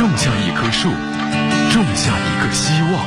种下一棵树，种下一个希望。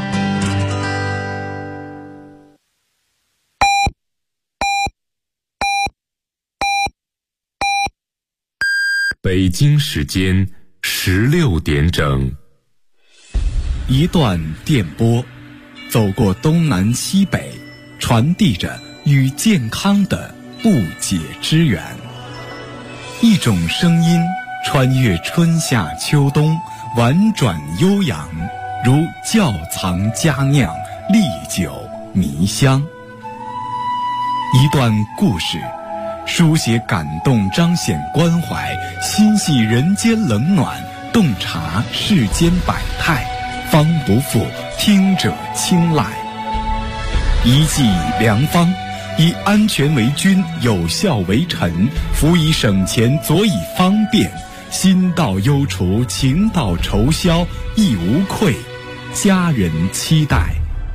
北京时间16点整。 一段电波，走过东南西北，传递着与健康的不解之缘。一种声音穿越春夏秋冬，婉转悠扬，如窖藏佳酿，历久弥香。一段故事，书写感动，彰显关怀，心系人间冷暖，洞察世间百态，方不负听者青睐。一剂良方，以安全为君，有效为臣，辅以省钱，佐以方便，心到忧除，情到愁消，亦无愧，家人期待。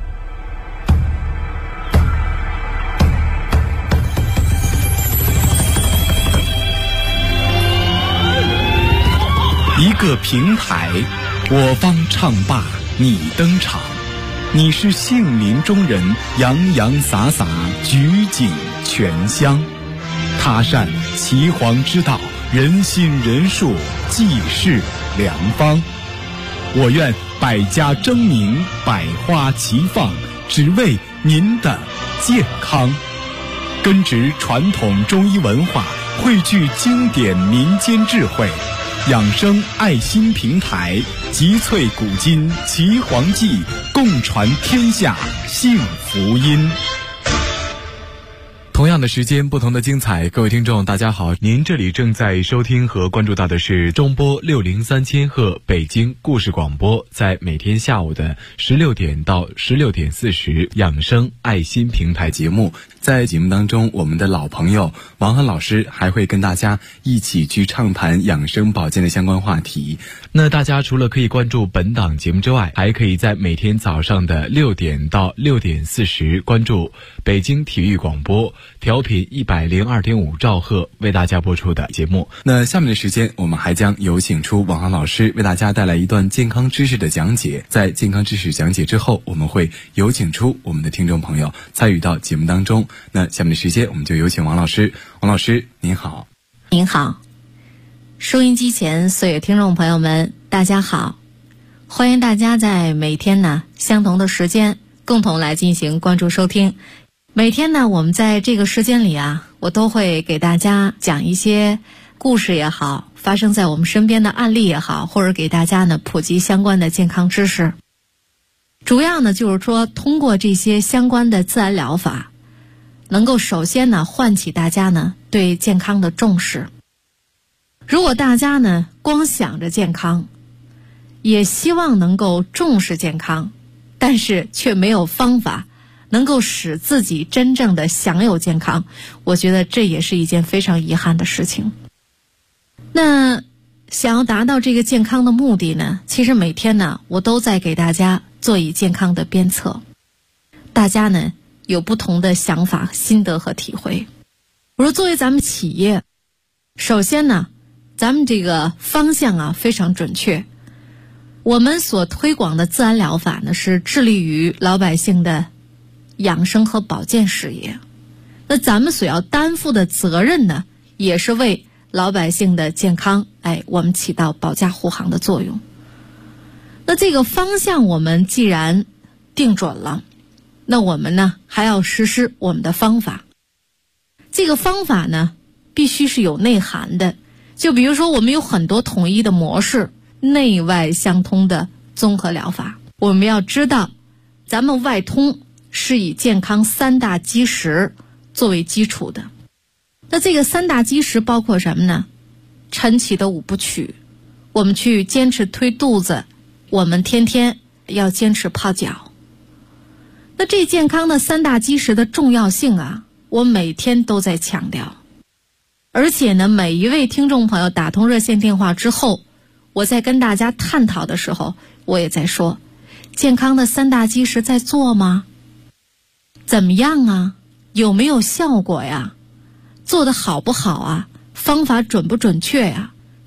一个平台，我方唱罢你登场，你是杏林中人，洋洋洒洒，举景全香。他善岐黄之道，人心人术，济世良方。我愿百家争鸣，百花齐放，只为您的健康。根植传统中医文化，汇聚经典民间智慧，养生爱心平台，集萃古今岐黄记，共传天下幸福音。同样的时间，不同的精彩。各位听众大家好，您这里正在收听和关注到的是中波603千赫北京故事广播，在每天下午的16点到16点40养生爱心平台节目。在节目当中，我们的老朋友王涵老师还会跟大家一起去畅谈养生保健的相关话题。那大家除了可以关注本档节目之外，还可以在每天早上的6点到6点40关注北京体育广播调频102.5兆赫为大家播出的节目。那下面的时间，我们还将有请出王涵老师为大家带来一段健康知识的讲解。在健康知识讲解之后，我们会有请出我们的听众朋友参与到节目当中。那下面的时间，我们就有请王老师。王老师您好。 您好，收音机前所有听众朋友们大家好，欢迎大家在每天呢相同的时间共同来进行关注收听。每天呢我们在这个时间里啊，我都会给大家讲一些故事也好，发生在我们身边的案例也好，或者给大家呢普及相关的健康知识。主要呢就是说通过这些相关的自然疗法，能够首先呢唤起大家呢对健康的重视。如果大家呢光想着健康，也希望能够重视健康，但是却没有方法能够使自己真正的享有健康，我觉得这也是一件非常遗憾的事情。那想要达到这个健康的目的呢，其实每天呢我都在给大家做以健康的鞭策，大家呢有不同的想法、心得和体会。我说作为咱们企业，首先呢咱们这个方向啊非常准确，我们所推广的自然疗法呢是致力于老百姓的养生和保健事业，那咱们所要担负的责任呢也是为老百姓的健康我们起到保驾护航的作用。那这个方向我们既然定准了，那我们呢还要实施我们的方法。这个方法呢必须是有内涵的，就比如说我们有很多统一的模式，内外相通的综合疗法。我们要知道咱们外通是以健康3大基石作为基础的。那这个3大基石包括什么呢？晨起的5部曲，我们去坚持推肚子，我们天天要坚持泡脚。那这健康的3大基石的重要性啊，我每天都在强调。而且呢，每一位听众朋友打通热线电话之后，我在跟大家探讨的时候，我也在说，健康的3大基石在做吗？怎么样啊？有没有效果呀？做得好不好啊？方法准不准确呀？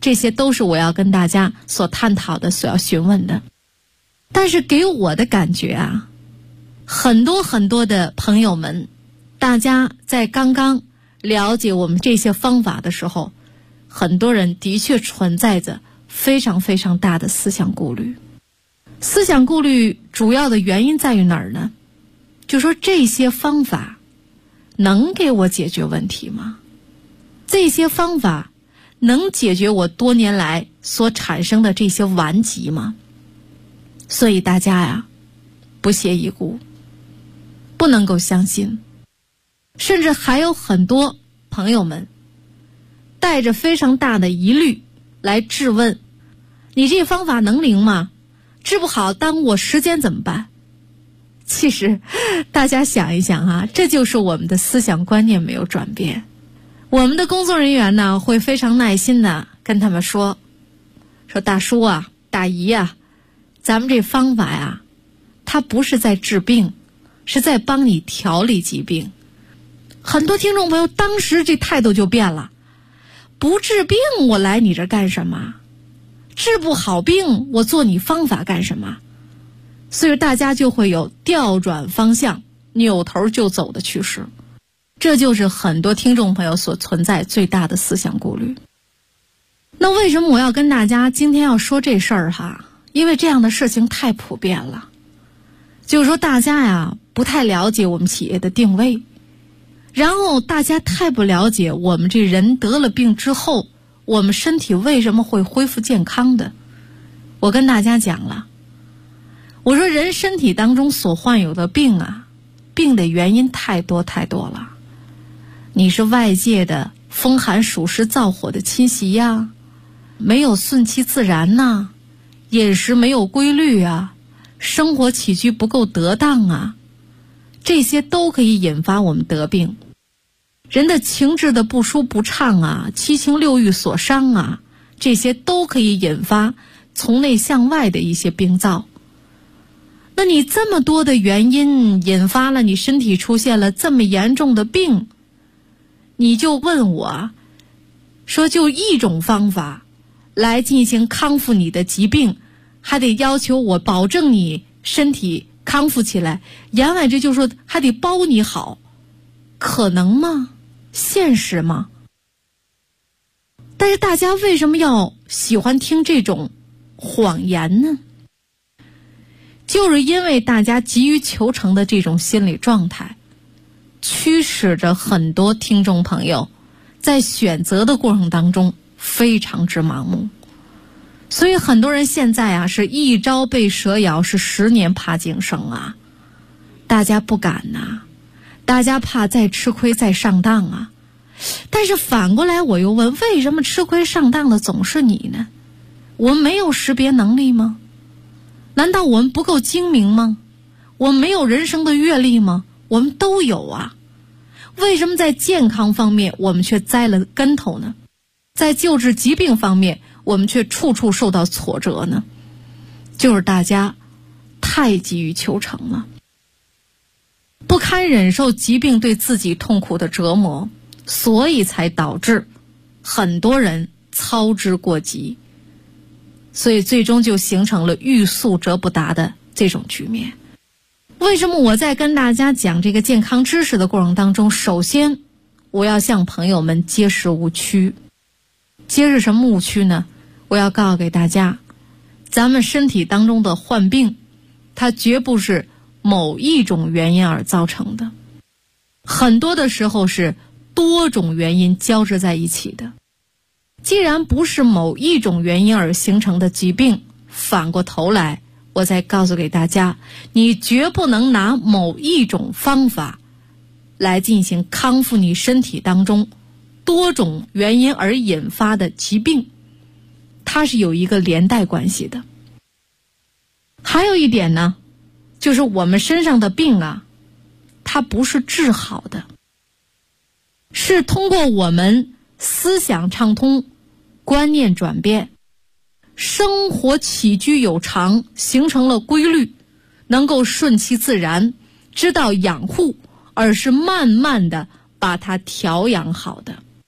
这些都是我要跟大家所探讨的、所要询问的。但是给我的感觉啊，很多的朋友们，大家在刚刚了解我们这些方法的时候，很多人的确存在着非常非常大的思想顾虑。思想顾虑主要的原因在于哪儿呢？就说这些方法能给我解决问题吗？这些方法能解决我多年来所产生的这些顽疾吗？所以大家呀，不屑一顾，不能够相信。甚至还有很多朋友们带着非常大的疑虑来质问，你这方法能灵吗？治不好耽误我时间怎么办？其实大家想一想啊，这就是我们的思想观念没有转变。我们的工作人员呢，会非常耐心的跟他们说大叔啊，大姨啊，咱们这方法呀，它不是在治病，是在帮你调理疾病。很多听众朋友当时这态度就变了，不治病我来你这干什么？治不好病我做你方法干什么？所以大家就会有调转方向、扭头就走的趋势。这就是很多听众朋友所存在最大的思想顾虑。那为什么我要跟大家今天要说这事儿哈？因为这样的事情太普遍了，就是说大家呀不太了解我们企业的定位，然后大家太不了解我们这人得了病之后，我们身体为什么会恢复健康的。我跟大家讲了，我说人身体当中所患有的病啊，病的原因太多太多了。你是外界的风寒暑湿燥火的侵袭呀，没有顺其自然呐，饮食没有规律啊，生活起居不够得当啊，这些都可以引发我们得病。人的情志的不舒不畅啊，七情六欲所伤啊，这些都可以引发从内向外的一些病灶。那你这么多的原因引发了你身体出现了这么严重的病，你就问我说就一种方法来进行康复你的疾病，还得要求我保证你身体康复起来，言外之就是说还得包你好，可能吗？现实吗？但是大家为什么要喜欢听这种谎言呢？就是因为大家急于求成的这种心理状态，驱使着很多听众朋友在选择的过程当中非常之盲目。所以很多人现在啊，是一朝被蛇咬，是10年怕井绳啊。大家不敢呐，大家怕再吃亏再上当啊。但是反过来我又问，为什么吃亏上当的总是你呢？我们没有识别能力吗？难道我们不够精明吗？我们没有人生的阅历吗？我们都有啊。为什么在健康方面我们却栽了跟头呢？在救治疾病方面我们却处处受到挫折呢？就是大家太急于求成了，不堪忍受疾病对自己痛苦的折磨，所以才导致很多人操之过急，所以最终就形成了欲速则不达的这种局面。为什么我在跟大家讲这个健康知识的过程当中，首先我要向朋友们揭示误区。揭示什么误区呢？我要告诉给大家，咱们身体当中的患病，它绝不是某一种原因而造成的，很多的时候是多种原因交织在一起的。既然不是某一种原因而形成的疾病，反过头来我再告诉给大家，你绝不能拿某一种方法来进行康复你身体当中多种原因而引发的疾病，它是有一个连带关系的。还有一点呢，就是我们身上的病啊，它不是治好的，是通过我们思想畅通、观念转变、生活起居有常，形成了规律，能够顺其自然，知道养护，而是慢慢的把它调养好的。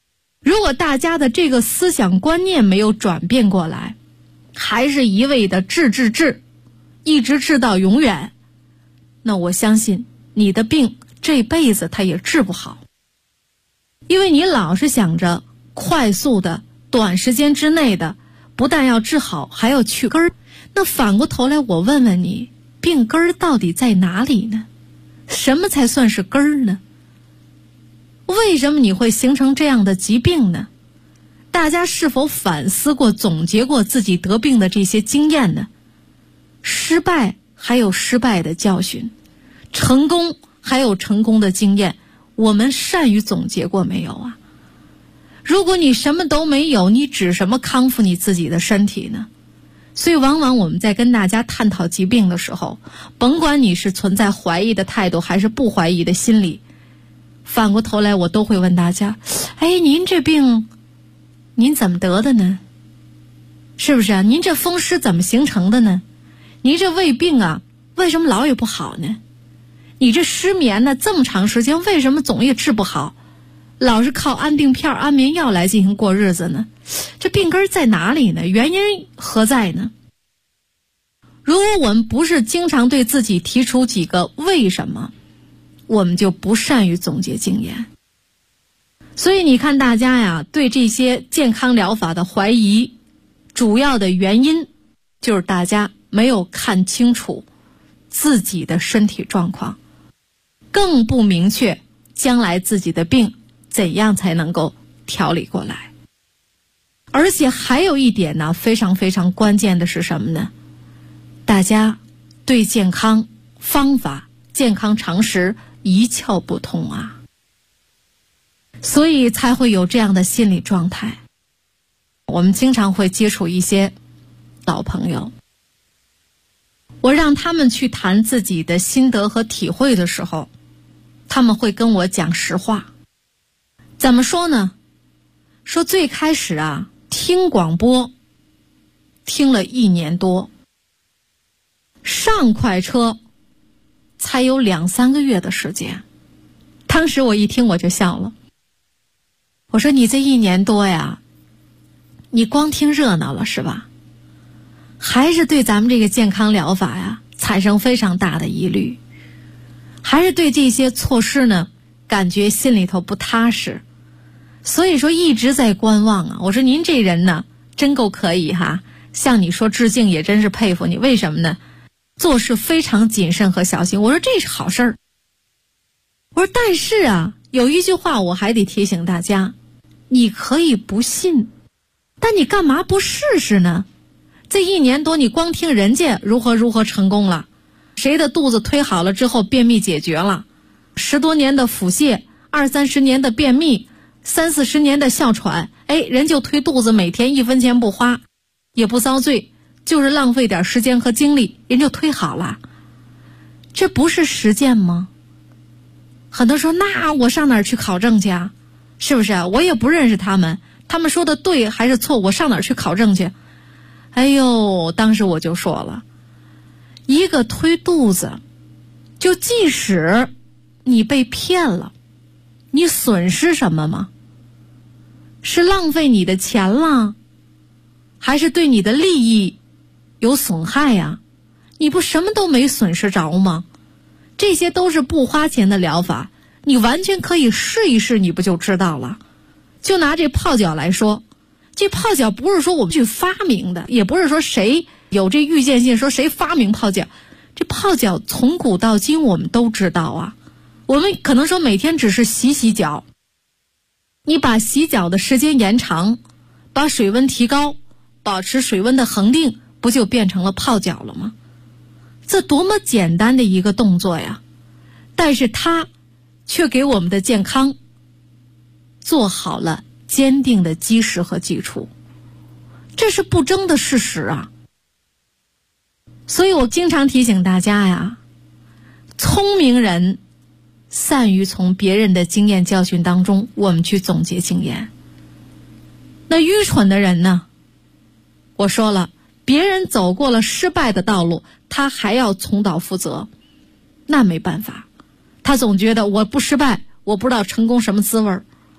如果大家的这个思想观念没有转变过来，还是一味的治，一直治到永远，那我相信你的病这辈子它也治不好。因为你老是想着快速的短时间之内的，不但要治好，还要去根儿。那反过头来我问问你，病根儿到底在哪里呢？什么才算是根儿呢？为什么你会形成这样的疾病呢？大家是否反思过、总结过自己得病的这些经验呢？失败还有失败的教训，成功还有成功的经验，我们善于总结过没有啊？如果你什么都没有，你指什么康复你自己的身体呢？所以往往我们在跟大家探讨疾病的时候，甭管你是存在怀疑的态度还是不怀疑的心理，反过头来我都会问大家，您这病您怎么得的呢？是不是啊？您这风湿怎么形成的呢？您这胃病啊，为什么老也不好呢？你这失眠呢，这么长时间为什么总也治不好？老是靠安定片、安眠药来进行过日子呢？这病根在哪里呢？原因何在呢？如果我们不是经常对自己提出几个为什么，我们就不善于总结经验。所以你看大家呀，对这些健康疗法的怀疑，主要的原因就是大家没有看清楚自己的身体状况，更不明确将来自己的病怎样才能够调理过来。而且还有一点呢，非常非常关键的是什么呢？大家对健康方法、健康常识一窍不通啊，所以才会有这样的心理状态。我们经常会接触一些老朋友，我让他们去谈自己的心得和体会的时候，他们会跟我讲实话。怎么说呢？说最开始啊，听广播听了1年多，上快车才有2-3个月的时间。当时我一听我就笑了，我说你这1年多呀，你光听热闹了是吧？还是对咱们这个健康疗法呀产生非常大的疑虑，还是对这些措施呢感觉心里头不踏实，所以说一直在观望啊。我说您这人呢真够可以哈，向你说致敬也真是佩服你。为什么呢？做事非常谨慎和小心。我说这是好事儿。我说但是啊，有一句话我还得提醒大家，你可以不信，但你干嘛不试试呢？这1年多你光听人家如何成功了，谁的肚子推好了之后便秘解决了，10多年的腹泻，20-30年的便秘，30-40年的哮喘，人就推肚子，每天1分钱不花，也不遭罪，就是浪费点时间和精力，人就推好了。这不是实践吗？很多人说那我上哪儿去考证去啊？是不是啊？我也不认识他们说的对还是错，我上哪儿去考证去？当时我就说了，一个推肚子，就即使你被骗了，你损失什么吗？是浪费你的钱了，还是对你的利益有损害呀？你不什么都没损失着吗？这些都是不花钱的疗法，你完全可以试一试，你不就知道了。就拿这泡脚来说，这泡脚不是说我们去发明的，也不是说谁有这预见性说谁发明泡脚，这泡脚从古到今我们都知道啊。我们可能说每天只是洗脚，你把洗脚的时间延长，把水温提高，保持水温的恒定，不就变成了泡脚了吗？这多么简单的一个动作呀，但是它却给我们的健康做好了坚定的基石和基础，这是不争的事实啊。所以我经常提醒大家呀，聪明人善于从别人的经验教训当中我们去总结经验，那愚蠢的人呢，我说了，别人走过了失败的道路，他还要重蹈覆辙，那没办法，他总觉得我不失败，我不知道成功什么滋味，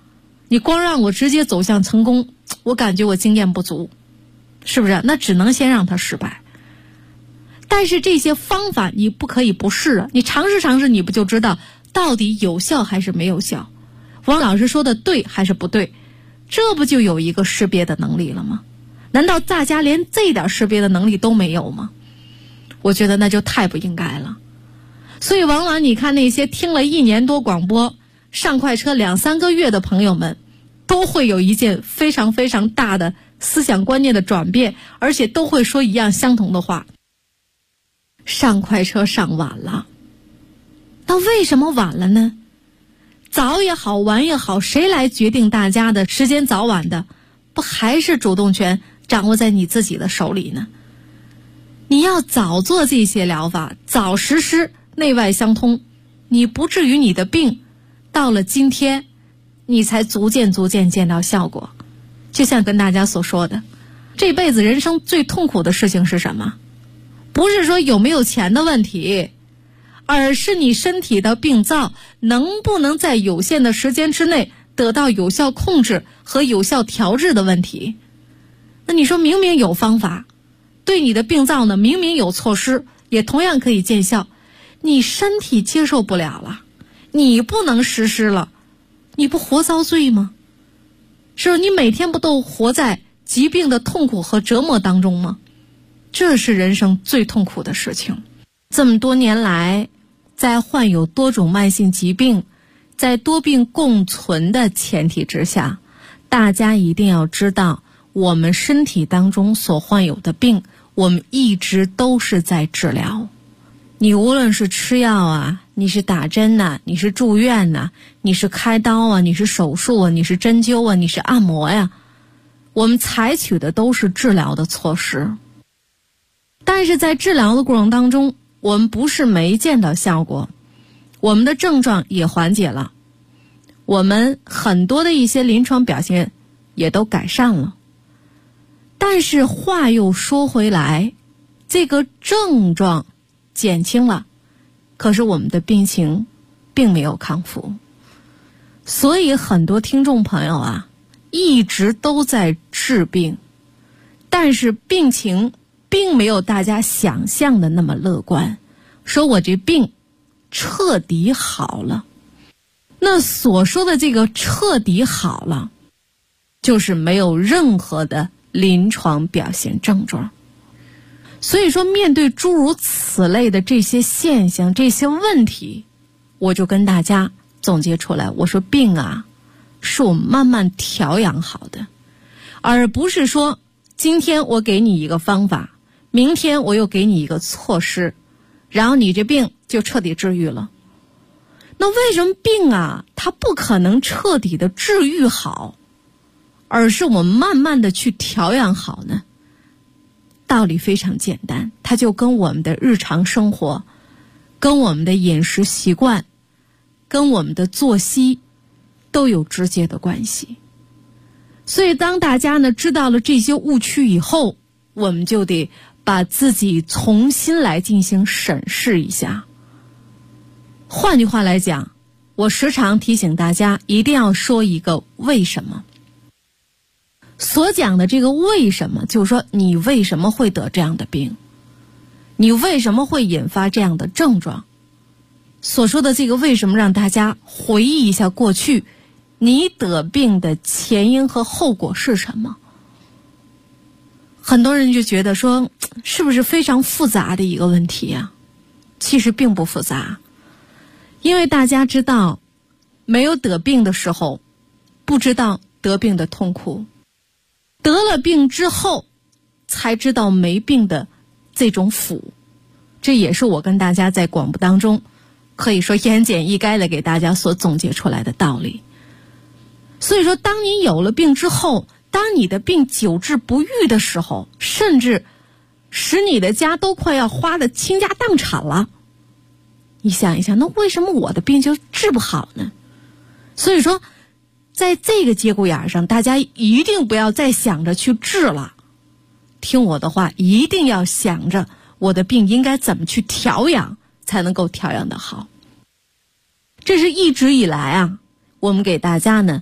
你光让我直接走向成功，我感觉我经验不足，是不是？那只能先让他失败。但是这些方法你不可以不试啊，你尝试尝试，你不就知道到底有效还是没有效？王老师说的对还是不对？这不就有一个识别的能力了吗？难道大家连这点识别的能力都没有吗？我觉得那就太不应该了。所以往往你看那些听了1年多广播上快车2、3个月的朋友们，都会有一件非常非常大的思想观念的转变，而且都会说一样相同的话：上快车上晚了。那为什么晚了呢？早也好晚也好，谁来决定大家的时间早晚的？不还是主动权掌握在你自己的手里呢？你要早做这些疗法，早实施内外相通，你不至于你的病到了今天你才逐渐见到效果。就像跟大家所说的，这辈子人生最痛苦的事情是什么？不是说有没有钱的问题，而是你身体的病灶能不能在有限的时间之内得到有效控制和有效调治的问题。那你说明明有方法，对你的病灶呢明明有措施，也同样可以见效，你身体接受不了了，你不能实施了，你不活遭罪吗？是不是？你每天不都活在疾病的痛苦和折磨当中吗？这是人生最痛苦的事情。这么多年来，在患有多种慢性疾病，在多病共存的前提之下，大家一定要知道，我们身体当中所患有的病，我们一直都是在治疗。你无论是吃药啊，你是打针呐，你是住院呐，你是开刀啊，你是手术啊，你是针灸啊，你是按摩呀，我们采取的都是治疗的措施。但是在治疗的过程当中，我们不是没见到效果，我们的症状也缓解了，我们很多的一些临床表现也都改善了。但是话又说回来，这个症状减轻了，可是我们的病情并没有康复。所以很多听众朋友啊，一直都在治病，但是病情并没有大家想象的那么乐观，说我这病彻底好了。那所说的这个彻底好了，就是没有任何的临床表现症状。所以说面对诸如此类的这些现象，这些问题，我就跟大家总结出来，我说病啊是我们慢慢调养好的，而不是说今天我给你一个方法，明天我又给你一个措施，然后你这病就彻底治愈了。那为什么病啊它不可能彻底的治愈好，而是我们慢慢的去调养好呢？道理非常简单，它就跟我们的日常生活，跟我们的饮食习惯，跟我们的作息都有直接的关系。所以当大家呢知道了这些误区以后，我们就得把自己重新来进行审视一下。换句话来讲，我时常提醒大家一定要说一个为什么。所讲的这个为什么，就是说你为什么会得这样的病，你为什么会引发这样的症状。所说的这个为什么，让大家回忆一下过去你得病的前因和后果是什么。很多人就觉得说是不是非常复杂的一个问题啊？其实并不复杂，因为大家知道没有得病的时候不知道得病的痛苦，得了病之后才知道没病的这种苦。这也是我跟大家在广播当中可以说言简意赅的给大家所总结出来的道理。所以说当你有了病之后，当你的病久治不愈的时候，甚至使你的家都快要花得倾家荡产了，你想一想，那为什么我的病就治不好呢？所以说在这个节骨眼上，大家一定不要再想着去治了，听我的话，一定要想着我的病应该怎么去调养才能够调养得好。这是一直以来啊，我们给大家呢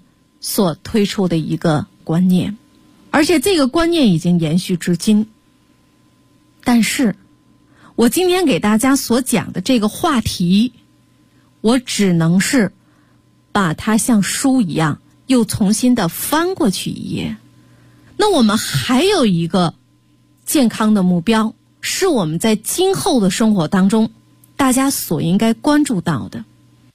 所推出的一个观念，而且这个观念已经延续至今。但是我今天给大家所讲的这个话题，我只能是把它像书一样又重新的翻过去一页。那我们还有一个健康的目标，是我们在今后的生活当中大家所应该关注到的。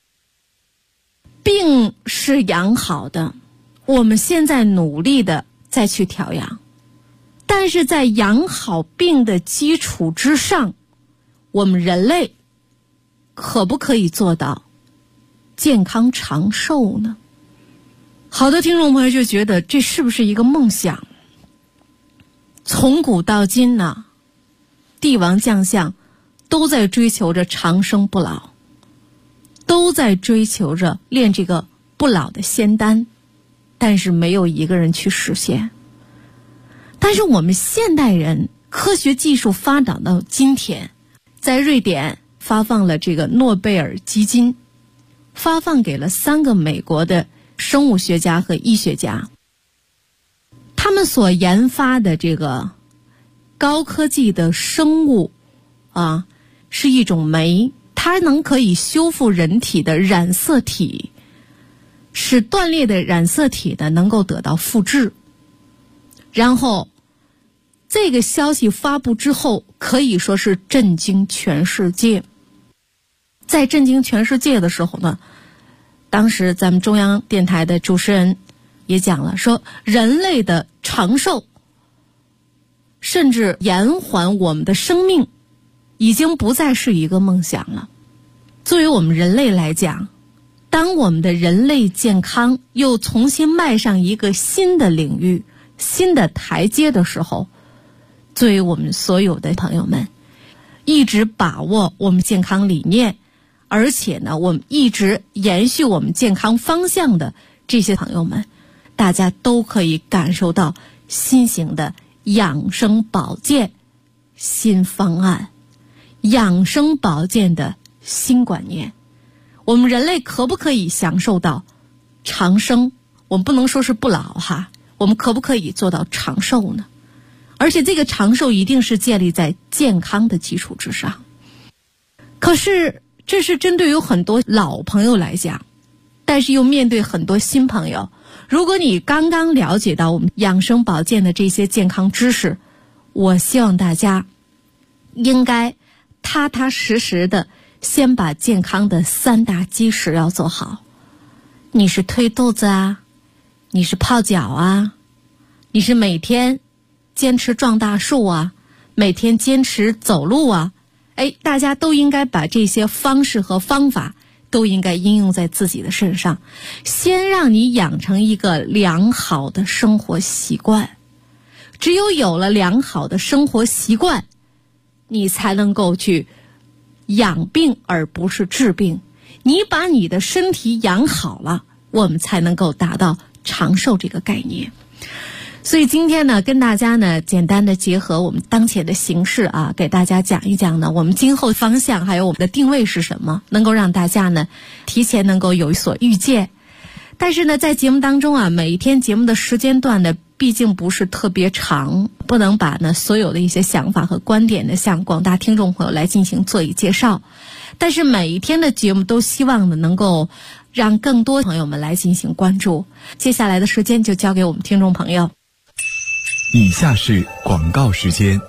病是养好的，我们现在努力的再去调养，但是在养好病的基础之上，我们人类可不可以做到健康长寿呢？好多听众朋友就觉得这是不是一个梦想？从古到今呢，帝王将相都在追求着长生不老，都在追求着炼这个不老的仙丹，但是没有一个人去实现。但是我们现代人科学技术发展到今天，在瑞典发放了这个诺贝尔基金，发放给了3个美国的生物学家和医学家，他们所研发的这个高科技的生物是一种酶，它可以修复人体的染色体，使断裂的染色体呢能够得到复制。然后这个消息发布之后，可以说是震惊全世界。在震惊全世界的时候呢，当时咱们中央电台的主持人也讲了，说人类的长寿甚至延缓我们的生命已经不再是一个梦想了。作为我们人类来讲，当我们的人类健康又重新迈上一个新的领域、新的台阶的时候，作为我们所有的朋友们，一直把握我们健康理念，而且呢，我们一直延续我们健康方向的这些朋友们，大家都可以感受到新型的养生保健新方案，养生保健的新观念。我们人类可不可以享受到长生？我们不能说是不老我们可不可以做到长寿呢？而且这个长寿一定是建立在健康的基础之上。可是这是针对有很多老朋友来讲，但是又面对很多新朋友。如果你刚刚了解到我们养生保健的这些健康知识，我希望大家应该踏踏实实的先把健康的3大基石要做好。你是推肚子你是泡脚你是每天坚持撞大树每天坚持走路大家都应该把这些方式和方法都应该应用在自己的身上，先让你养成一个良好的生活习惯。只有有了良好的生活习惯，你才能够去养病而不是治病。你把你的身体养好了，我们才能够达到长寿这个概念。所以今天呢，跟大家呢简单的结合我们当前的形势给大家讲一讲呢我们今后方向还有我们的定位是什么，能够让大家呢提前能够有所预见。但是呢，在节目当中每一天节目的时间段呢毕竟不是特别长，不能把呢所有的一些想法和观点呢向广大听众朋友来进行做以介绍。但是每一天的节目都希望呢能够让更多朋友们来进行关注。接下来的时间就交给我们听众朋友。 以下是广告时间。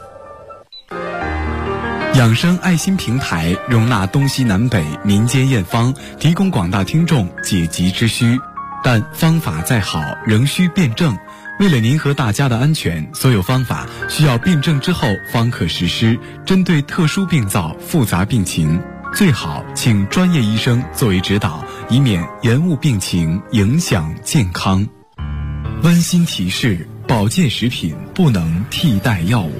养生爱心平台容纳东西南北民间验方，提供广大听众解急之需，但方法再好仍需辩证。为了您和大家的安全，所有方法需要辩证之后方可实施。针对特殊病灶、复杂病情，最好请专业医生作为指导，以免延误病情，影响健康。温馨提示：保健食品不能替代药物。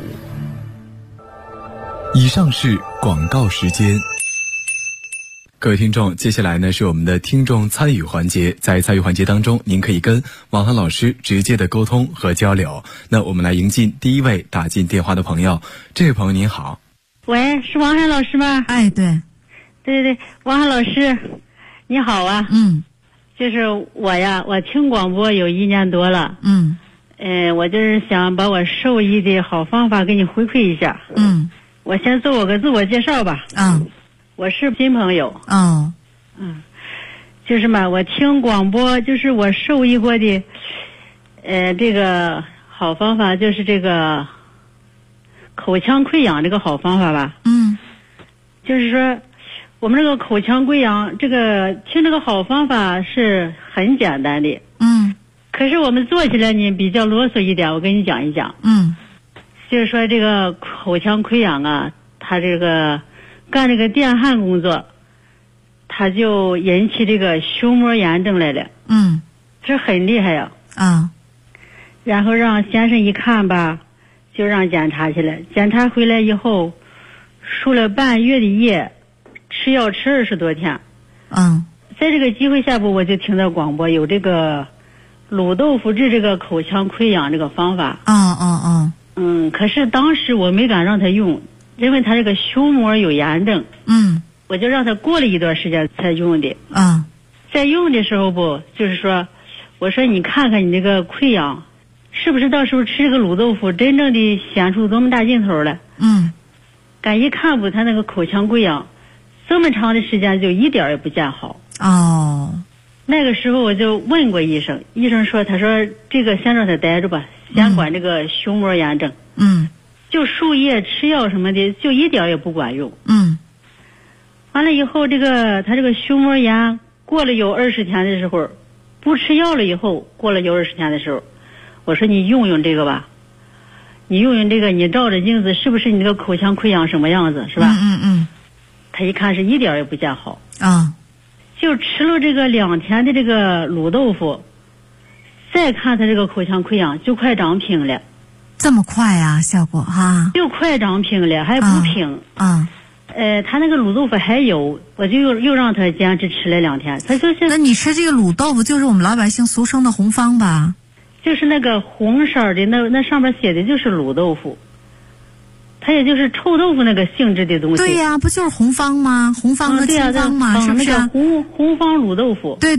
以上是广告时间。各位听众，接下来呢是我们的听众参与环节。在参与环节当中，您可以跟王涵老师直接的沟通和交流。那我们来迎进第一位打进电话的朋友。这位朋友您好。 喂，是王涵老师吗？ 哎，对， 对，王涵老师，你好啊。 就是我听广播有1年多了。我就是想把我兽医的好方法给你回馈一下。我先做我个自我介绍吧。我是新朋友。就是嘛，我听广播，就是我受益过的，这个好方法就是这个口腔溃疡这个好方法吧。就是说我们这个口腔溃疡，这个听这个好方法是很简单的。可是我们做起来呢比较啰嗦一点，我跟你讲一讲。就是说这个口腔溃疡啊，它这个干这个电焊工作，它就引起这个胸膜炎症来了。这很厉害呀。然后让先生一看吧，就让检查去了。检查回来以后，输了半月的液，吃药吃20多天。在这个机会下我就听到广播有这个卤豆腐治这个口腔溃疡这个方法。可是当时我没敢让他用，因为他这个胸膜有炎症。我就让他过了一段时间才用的。在用的时候就是说，我说你看看你这个溃疡，是不是到时候吃这个卤豆腐真正的显出多么大劲头了？敢一看他那个口腔溃疡，这么长的时间就一点也不见好。那个时候我就问过医生，医生说，他说这个先让他待着吧，先管这个胸膜炎症。就输液吃药什么的，就一点也不管用。完了以后，他这个胸膜炎过了有20天的时候，不吃药了以后，过了有20天的时候，我说你用用这个吧，你用用这个，你照着镜子是不是你这个口腔溃疡什么样子，是吧？他一看是一点也不见好。就吃了这个2天的这个卤豆腐，再看他这个口腔溃疡就快长平了。 这么快啊，效果哈？ 就快长平了，还不平。他那个卤豆腐还有，我就又让他坚持吃了2天。他说是。 那你吃这个卤豆腐就是我们老百姓俗称的红方吧？ 就是那个红色的，那上面写的就是卤豆腐，它也就是臭豆腐那个性质的东西。 对呀，不就是红方吗？红方和青方嘛，是不是？ 那个红方卤豆腐。 对。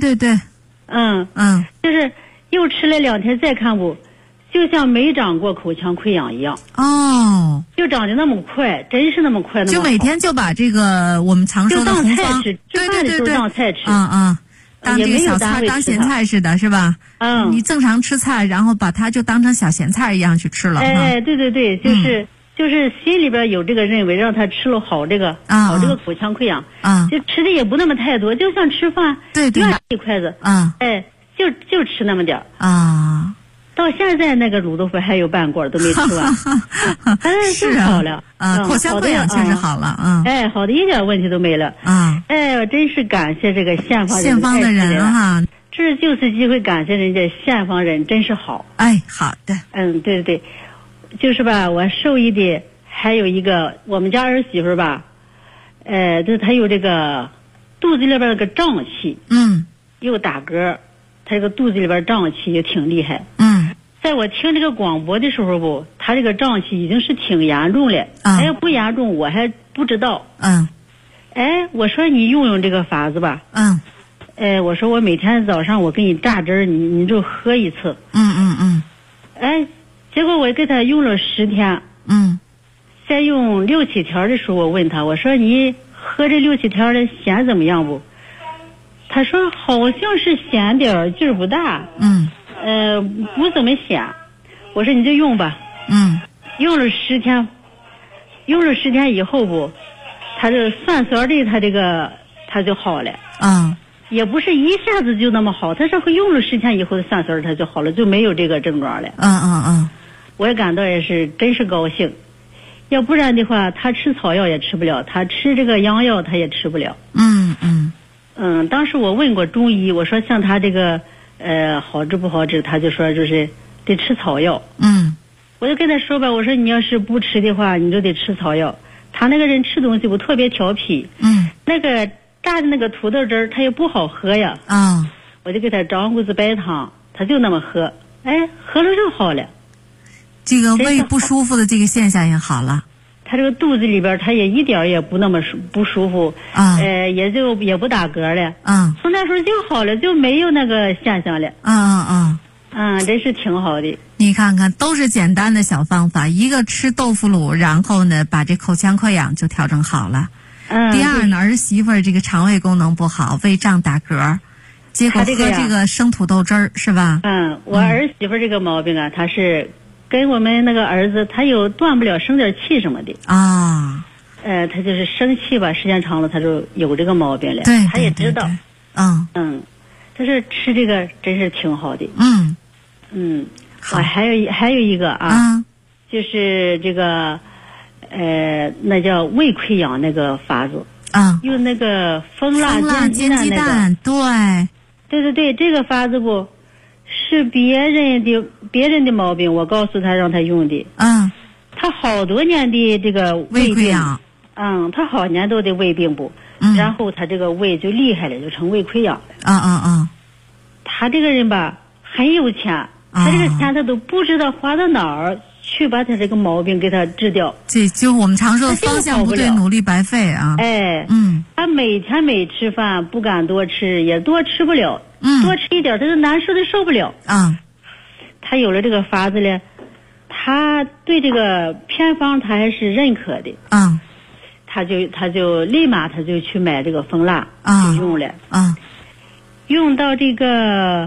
就是又吃了2天再看就像没长过口腔溃疡一样。就长得那么快，真是那么快，那么好。 就每天就把这个我们常说的红方， 吃饭的时候当菜吃。 当这个小菜当咸菜似的，是吧？你正常吃菜，然后把它就当成小咸菜一样去吃了。 对，就是心里边有这个认为，让他吃了好这个口腔溃疡。就吃的也不那么太多，就像吃饭， 对， 一筷子。就吃那么点儿。 到现在那个卤豆腐还有半罐都没吃完。 是好了。 口腔溃疡确实好了。 好的，一点问题都没了。真是感谢这个县方的人哈。 这就是机会，感谢人家县方人真是好。 好的。 对，就是吧，我受益的还有一个我们家儿媳妇吧，就是她有这个肚子里边那个胀气。又打嗝，她这个肚子里边胀气也挺厉害。在我听这个广播的时候她这个胀气已经是挺严重了。不严重我还不知道。我说你用用这个法子吧。我说我每天早上我给你榨汁，你就喝一次。结果我给他用了10天。在用6、7条的时候，我问他，我说你喝这6、7条的咸怎么样不？他说好像是咸点儿，劲儿不大。不怎么咸。我说你就用吧。用了10天，以后他这蒜酸的他就好了。也不是一下子就那么好，他是会用了10天以后的蒜酸他就好了，就没有这个症状了。我也感到也是真是高兴，要不然的话他吃草药也吃不了，他吃这个洋药他也吃不了。当时我问过中医，我说像他这个好治不好治，他就说就是得吃草药。我就跟他说吧，我说你要是不吃的话你就得吃草药。他那个人吃东西我特别调皮。那个榨的那个土豆汁儿他也不好喝呀。我就给他张谷子白糖，他就那么喝，喝了就好了。 这个胃不舒服的这个现象也好了。 他这个肚子里边他也一点也不那么不舒服啊， 也不打嗝了， 从那时候就好了，就没有那个现象了，真是挺好的。 你看看，都是简单的小方法，一个吃豆腐乳，然后呢把这口腔溃疡就调整好了。第二呢，儿媳妇儿这个肠胃功能不好，胃胀打嗝，结果喝这个生土豆汁儿是吧？ 我儿媳妇儿这个毛病啊，她是跟我们那个儿子，他有断不了生点气什么的啊。 他就是生气吧，时间长了他就有这个毛病了。 对， 他也知道。但是吃这个真是挺好的。好，还有一个啊，就是这个那叫胃溃疡那个法子用那个蜂蜡煎鸡蛋，对，这个法子不是别人的毛病，我告诉他让他用的。他好多年的这个胃溃疡， 他好年多的胃病不，然后他这个胃就厉害了，就成胃溃疡了。他这个人吧很有钱，他这个钱他都不知道花到哪儿去把他这个毛病给他治掉。 这就我们常说的方向不对，努力白费啊。 他每天没吃饭，不敢多吃，也多吃不了，多吃一点他就难受的受不了。他有了这个法子了，他对这个偏方他还是认可的。他就立马他就去买这个蜂蜡去用了。用到这个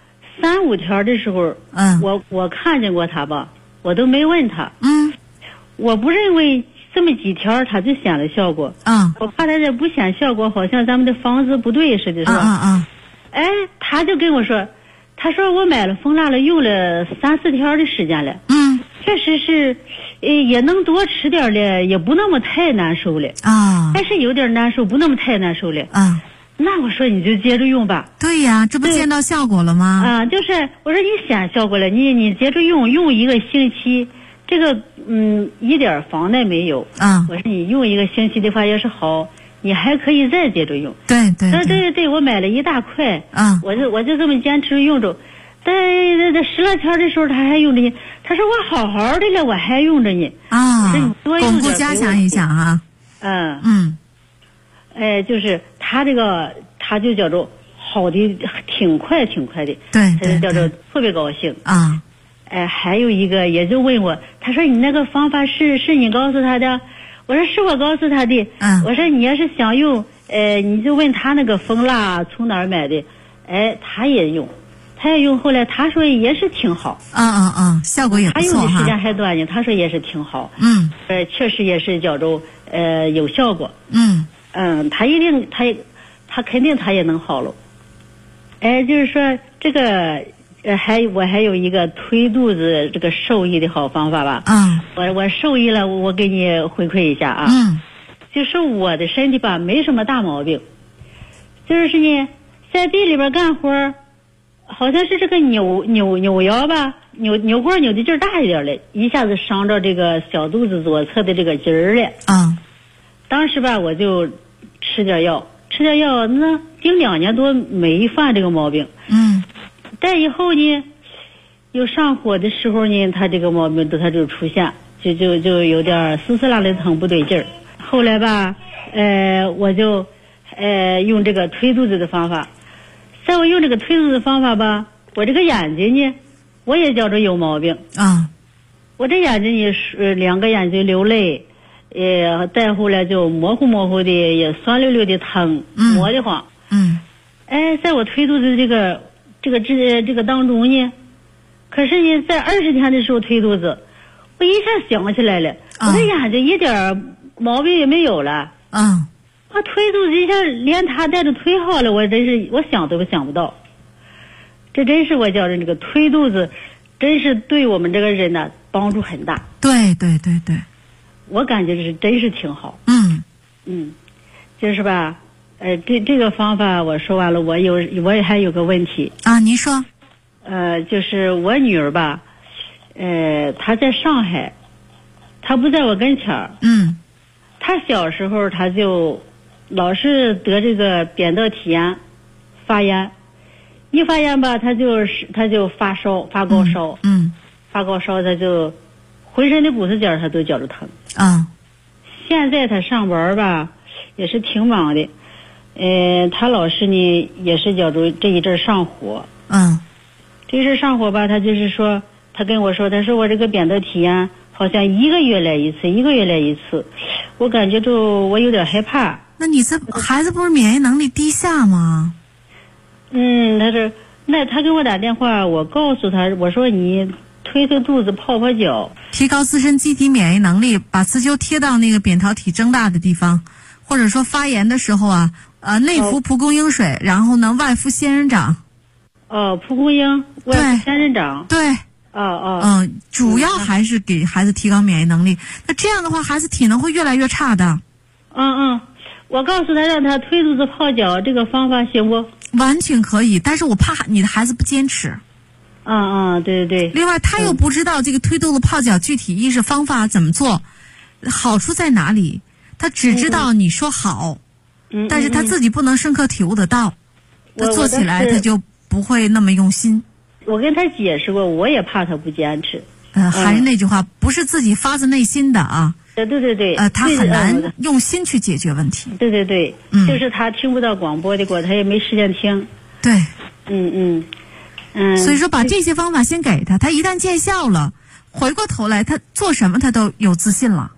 3-5天的时候，我看见过他吧，我都没问他。我不认为这么几天他就显了效果。我怕他这不显效果，好像咱们的方子不对似的，是吧？他就跟我说，他说我买了蜂蜡了，用了3-4天的时间了。确实是，也能多吃点了，也不那么太难受了。但是有点难受，不那么太难受了。那我说你就接着用吧。 对呀，这不见到效果了吗？ 就是我说你显效果了，你接着用1个星期，这个一点妨碍没有。我说你用1个星期的话，要是好，你还可以再接着用。对，我买了一大块。我就这么坚持用着。在10来天的时候他还用着呢，他说我好好的了，我还用着呢。我说你多用点， 巩固加强一下啊。 就是他这个他就叫做好的挺快的， 对， 他就叫做特别高兴。还有一个也就问我，他说你那个方法是你告诉他的？我说是我告诉他的。我说你要是想用，你就问他那个蜂蜡从哪儿买的。他也用，后来他说也是挺好。 效果也不错哈。他用的时间还短呢，他说也是挺好。确实也是叫做有效果。他肯定他也能好了。就是说这个我还有一个推肚子这个受益的好方法吧。我受益了，我给你回馈一下啊。就是我的身体吧没什么大毛病，就是呢在地里边干活，好像是这个扭腰吧，扭棍扭的劲儿大一点了，一下子伤着这个小肚子左侧的这个筋儿了。当时吧我就吃点药，那经2年多没犯这个毛病。但以后呢有上火的时候呢，他这个毛病他就出现，就有点丝丝拉的疼不对劲儿。后来吧我就用这个推肚子的方法。在我用这个推肚子的方法吧，我这个眼睛呢我也觉着有毛病。我这眼睛也是2个眼睛流泪，再后来就模糊的，也酸溜溜的疼，磨得慌。在我推肚子这个当中呢，可是呢在20天的时候推肚子，我一下想起来了，我的眼睛一点毛病也没有了。我推肚子一下连他带着推好了，我真是我想都想不到。这真是我觉着这个推肚子真是对我们这个人呢帮助很大。 对， 我感觉这真是挺好。就是吧这个方法我说完了，我也还有个问题您说。 就是我女儿吧她在上海，她不在我跟前儿。她小时候她就老是得这个扁桃体炎发炎，一发炎吧她就发烧发高烧。发高烧她就浑身的骨头节她都觉着疼。 现在他上班吧，也是挺忙的。他老是呢，也是觉着这一阵上火。这一阵上火吧，他就是说，他跟我说，他说我这个扁桃体呀，好像1个月来一次，我感觉就我有点害怕。 那你这孩子不是免疫能力低下吗？ 他给我打电话，我告诉他，我说你推肚子泡脚， 提高自身机体免疫能力，把刺灸贴到那个扁桃体增大的地方，或者说发炎的时候啊，内服蒲公英水，然后呢外敷仙人掌。 蒲公英外敷仙人掌。 对。主要还是给孩子提高免疫能力。那这样的话，孩子体能会越来越差的。 我告诉他让他推肚子泡脚，这个方法行不？ 完全可以，但是我怕你的孩子不坚持。 对。 另外，他又不知道这个推肚子泡脚具体意识方法怎么做，好处在哪里？他只知道你说好，但是他自己不能深刻体悟得到，他做起来他就不会那么用心。 我跟他解释过，我也怕他不坚持。 还是那句话，不是自己发自内心的啊。 对。 他很难用心去解决问题。 对。就是他听不到广播的歌，他也没时间听。 对。 所以说，把这些方法先给他，他一旦见效了，回过头来他做什么他都有自信了。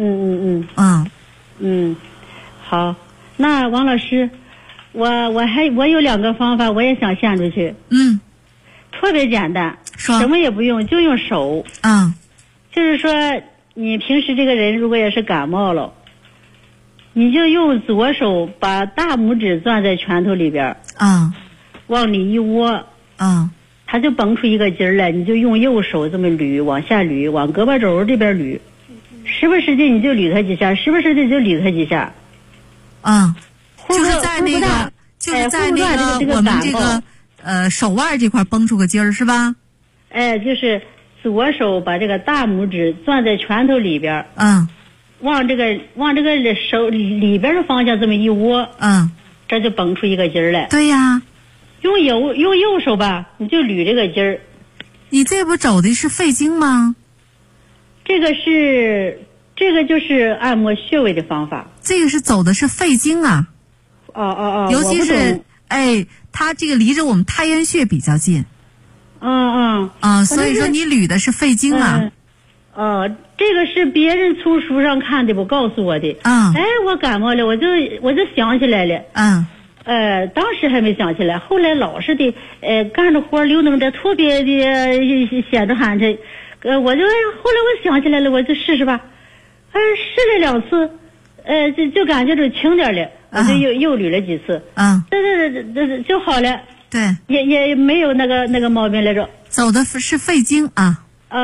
好，那王老师，我有2个方法，我也想献出去。特别简单，什么也不用，就用手。就是说，你平时这个人如果也是感冒了，你就用左手把大拇指攥在拳头里边，往里一窝，它就蹦出一个筋儿来，你就用右手这么捋，往下捋，往胳膊肘这边捋，时不时的你就捋它几下，时不时的就捋它几下。 就是在那个我们这个手腕这块绷出个筋儿是吧？ 就是左手把这个大拇指攥在拳头里边，往这个手里边的方向这么一窝，这就绷出一个筋儿来。 对呀， 用右手吧，你就捋这个筋儿。 你这不走的是肺经吗？ 这个就是按摩穴位的方法。 这个是走的是肺经啊。尤其是它这个离着我们太阳穴比较近。所以说你捋的是肺经啊。 这个是别人从书上看的，不告诉我的。我感冒了，我就想起来了。当时还没想起来，后来老是的，干着活溜弄着，特别的显着寒碜。后来我想起来了，我就试试吧。试了2次，就感觉就轻点了，我就又捋了几次。这就好了。 对， 也没有那个毛病来着。 走的是肺经啊。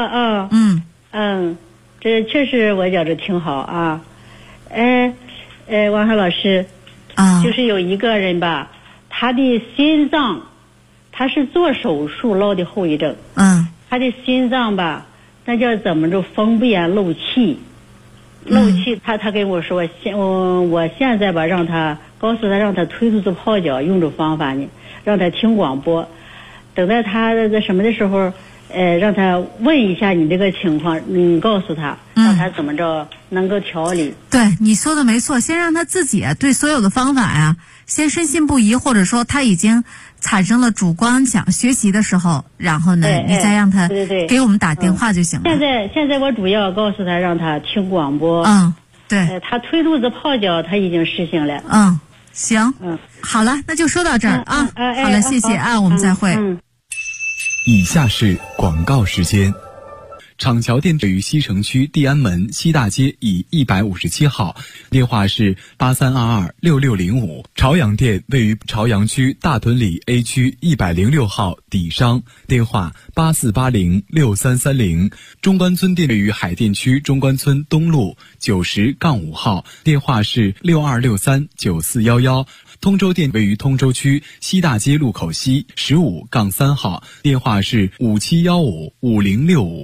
这确实我觉着挺好啊。王海老师，就是有一个人吧，他的心脏，他是做手术落的后遗症。他的心脏吧，那叫怎么着，风不言漏气，他跟我说，我现在吧，告诉他让他推肚子泡脚，用这方法呢，让他听广播，等到他什么的时候，让他问一下你这个情况，你告诉他，让他怎么着能够调理。 对，你说的没错，先让他自己对所有的方法呀，先深信不疑，或者说他已经产生了主观想学习的时候，然后呢，你再让他给我们打电话就行了。 现在我主要告诉他让他听广播。 对， 他推肚子泡脚他已经实行了。 行，好了，那就说到这儿啊。好了，谢谢啊，我们再会。 以下是广告时间。厂桥店位于西城区地安门西大街以157号，电话是83226605。朝阳店位于朝阳区大屯里 A 区106号底商，电话84806330。中关村店位于海淀区中关村东路90-5号，电话是62639411。通州店位于通州区西大街路口西15-3号，电话是57155065。木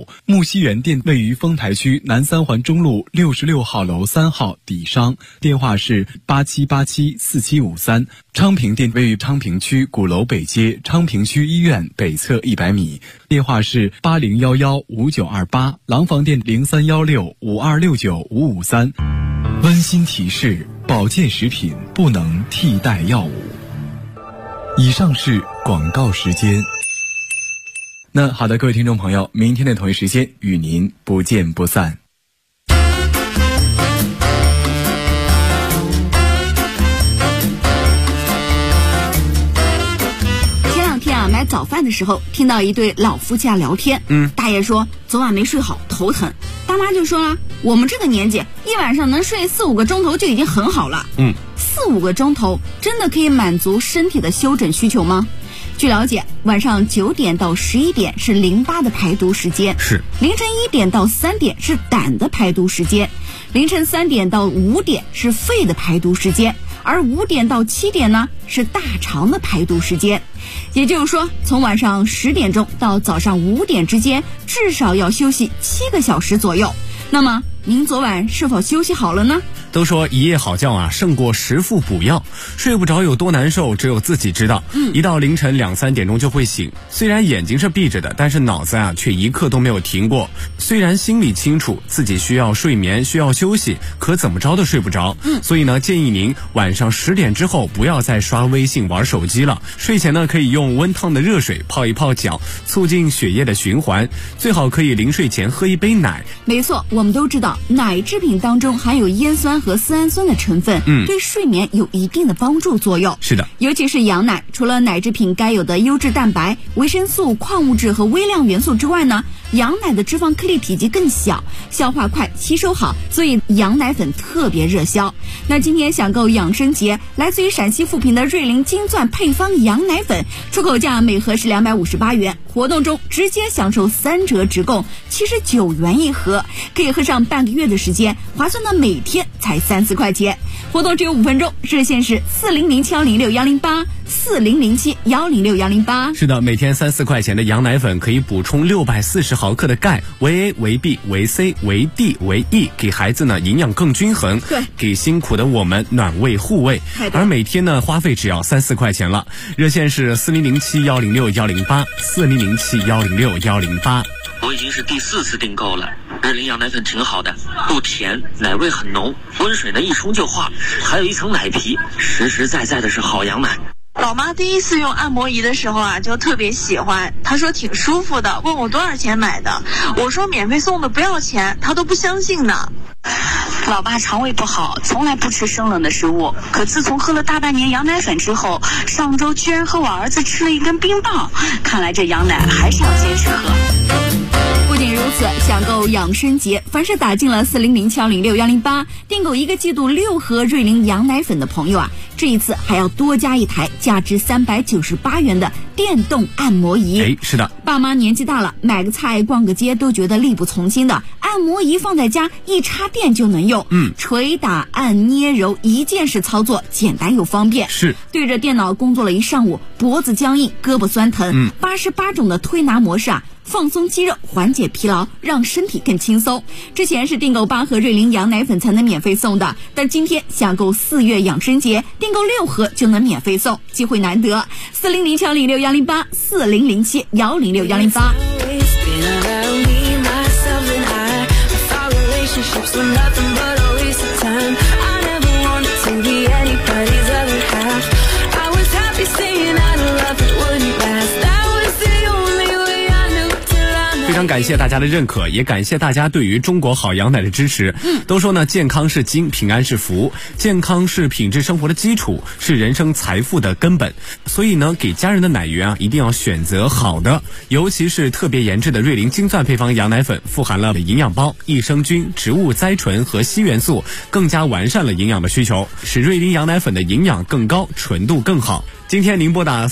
西园店位于丰台区南三环中路66号楼3号底商，电话是87874753。昌平店位于昌平区鼓楼北街昌平区医院北侧100米，电话是80115928。廊坊店031652695553。温馨提示：保健食品不能替代药物。以上是广告时间。那好的，各位听众朋友，明天的同一时间与您不见不散。 前两天啊，买早饭的时候听到一对老夫妻聊天，大爷说昨晚没睡好，头疼。大妈就说了，我们这个年纪一晚上能睡4-5个钟头就已经很好了。4-5个钟头真的可以满足身体的休整需求吗？据了解，晚上9点到11点是淋巴的排毒时间， 是凌晨1点到3点是胆的排毒时间，凌晨3点到5点是肺的排毒时间，而5点到7点呢是大肠的排毒时间。也就是说，从晚上10点钟到早上5点之间，至少要休息7个小时左右。那么您昨晚是否休息好了呢？ 都说一夜好觉啊胜过10副补药，睡不着有多难受只有自己知道。一到凌晨2-3点钟就会醒，虽然眼睛是闭着的，但是脑子啊却一刻都没有停过。虽然心里清楚自己需要睡眠需要休息，可怎么着都睡不着。所以呢，建议您晚上10点之后不要再刷微信玩手机了，睡前呢可以用温烫的热水泡一泡脚，促进血液的循环，最好可以临睡前喝一杯奶。 没错，我们都知道奶制品当中含有烟酸和丝氨酸的成分，对睡眠有一定的帮助作用。 是的， 尤其是羊奶，除了奶制品该有的优质蛋白、维生素、矿物质和微量元素之外呢，羊奶的脂肪颗粒体积更小，消化快，吸收好，所以羊奶粉特别热销。那今天享购养生节，来自于陕西富平的瑞麟金钻配方羊奶粉，出口价每盒是258元，活动中直接享受3折直供，79元一盒，可以喝上半个月的时间，划算的每天才3-4块钱。活动只有5分钟，热线是4007106108，4007106108。 是的，每天3-4块钱的羊奶粉可以补充640毫克的钙，维 A 维 B 维 C 维 D 维 E， 给孩子呢营养更均衡， 对， 给辛苦的我们暖胃护胃。而每天呢花费只要3-4块钱了。热线是4007106108，4007106108。 我已经是第4次订购了，瑞麟羊奶粉挺好的，不甜，奶味很浓，温水呢一冲就化，还有一层奶皮，实实在在的是好羊奶。 老妈第一次用按摩仪的时候啊，就特别喜欢，她说挺舒服的，问我多少钱买的，我说免费送的不要钱，她都不相信呢。 老爸肠胃不好，从来不吃生冷的食物，可自从喝了大半年羊奶粉之后，上周居然和我儿子吃了一根冰棒，看来这羊奶还是要坚持喝。 不仅如此，享购养生节，凡是打进了4007106108，订购1个季度6盒瑞麟羊奶粉的朋友啊，这一次还要多加一台价值398元的电动按摩仪。 是的， 爸妈年纪大了，买个菜逛个街都觉得力不从心的，按摩仪放在家一插电就能用，捶打按捏揉一键式操作，简单又方便。 是对着电脑工作了一上午，脖子僵硬，胳膊酸疼，88种的推拿模式啊，放松肌肉，缓解疲劳，让身体更轻松。之前是订购8盒瑞麟羊奶粉才能免费送的，但今天享购4月养生节，订购6盒就能免费送，机会难得。4007106108，4007106108。 非常感谢大家的认可，也感谢大家对于中国好羊奶的支持。都说呢，健康是金，平安是福，健康是品质生活的基础，是人生财富的根本。所以呢，给家人的奶源啊，一定要选择好的，尤其是特别研制的瑞麟金钻配方羊奶粉，富含了营养包、益生菌、植物甾醇和硒元素，更加完善了营养的需求，使瑞麟羊奶粉的营养更高，纯度更好。 今天您拨打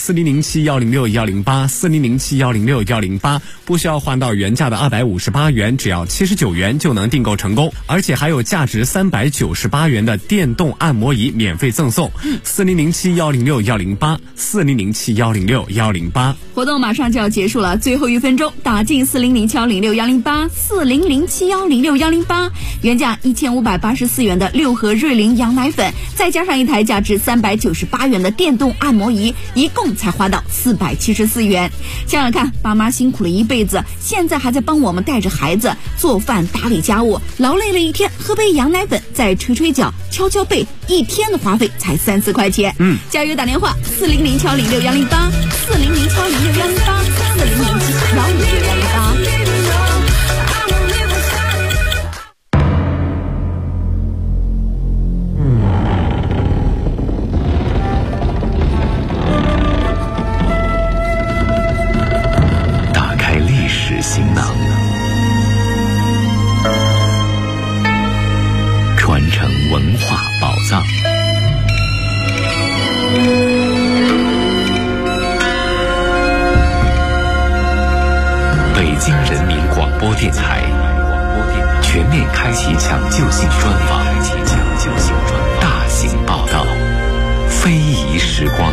4007-106-108，4007-106-108，不需要换到原价的258元，只要79元就能订购成功，而且还有价值398元的电动按摩仪免费赠送。4007-106-108，4007-106-108。 活动马上就要结束了，最后1分钟，打进4007-106-108，4007-106-108，原价1584元的6盒瑞麟羊奶粉，再加上一台价值398元的电动按摩仪，一共才花到474元。想想看，爸妈辛苦了一辈子，现在还在帮我们带着孩子做饭打理家务，劳累了一天，喝杯羊奶粉，再吹吹脚敲敲背，一天的花费才3-4块钱。加油打电话4007-106-108，4007-106-108。 行囊，传承文化宝藏。北京人民广播电台全面开启抢救性专访，大型报道，非遗时光。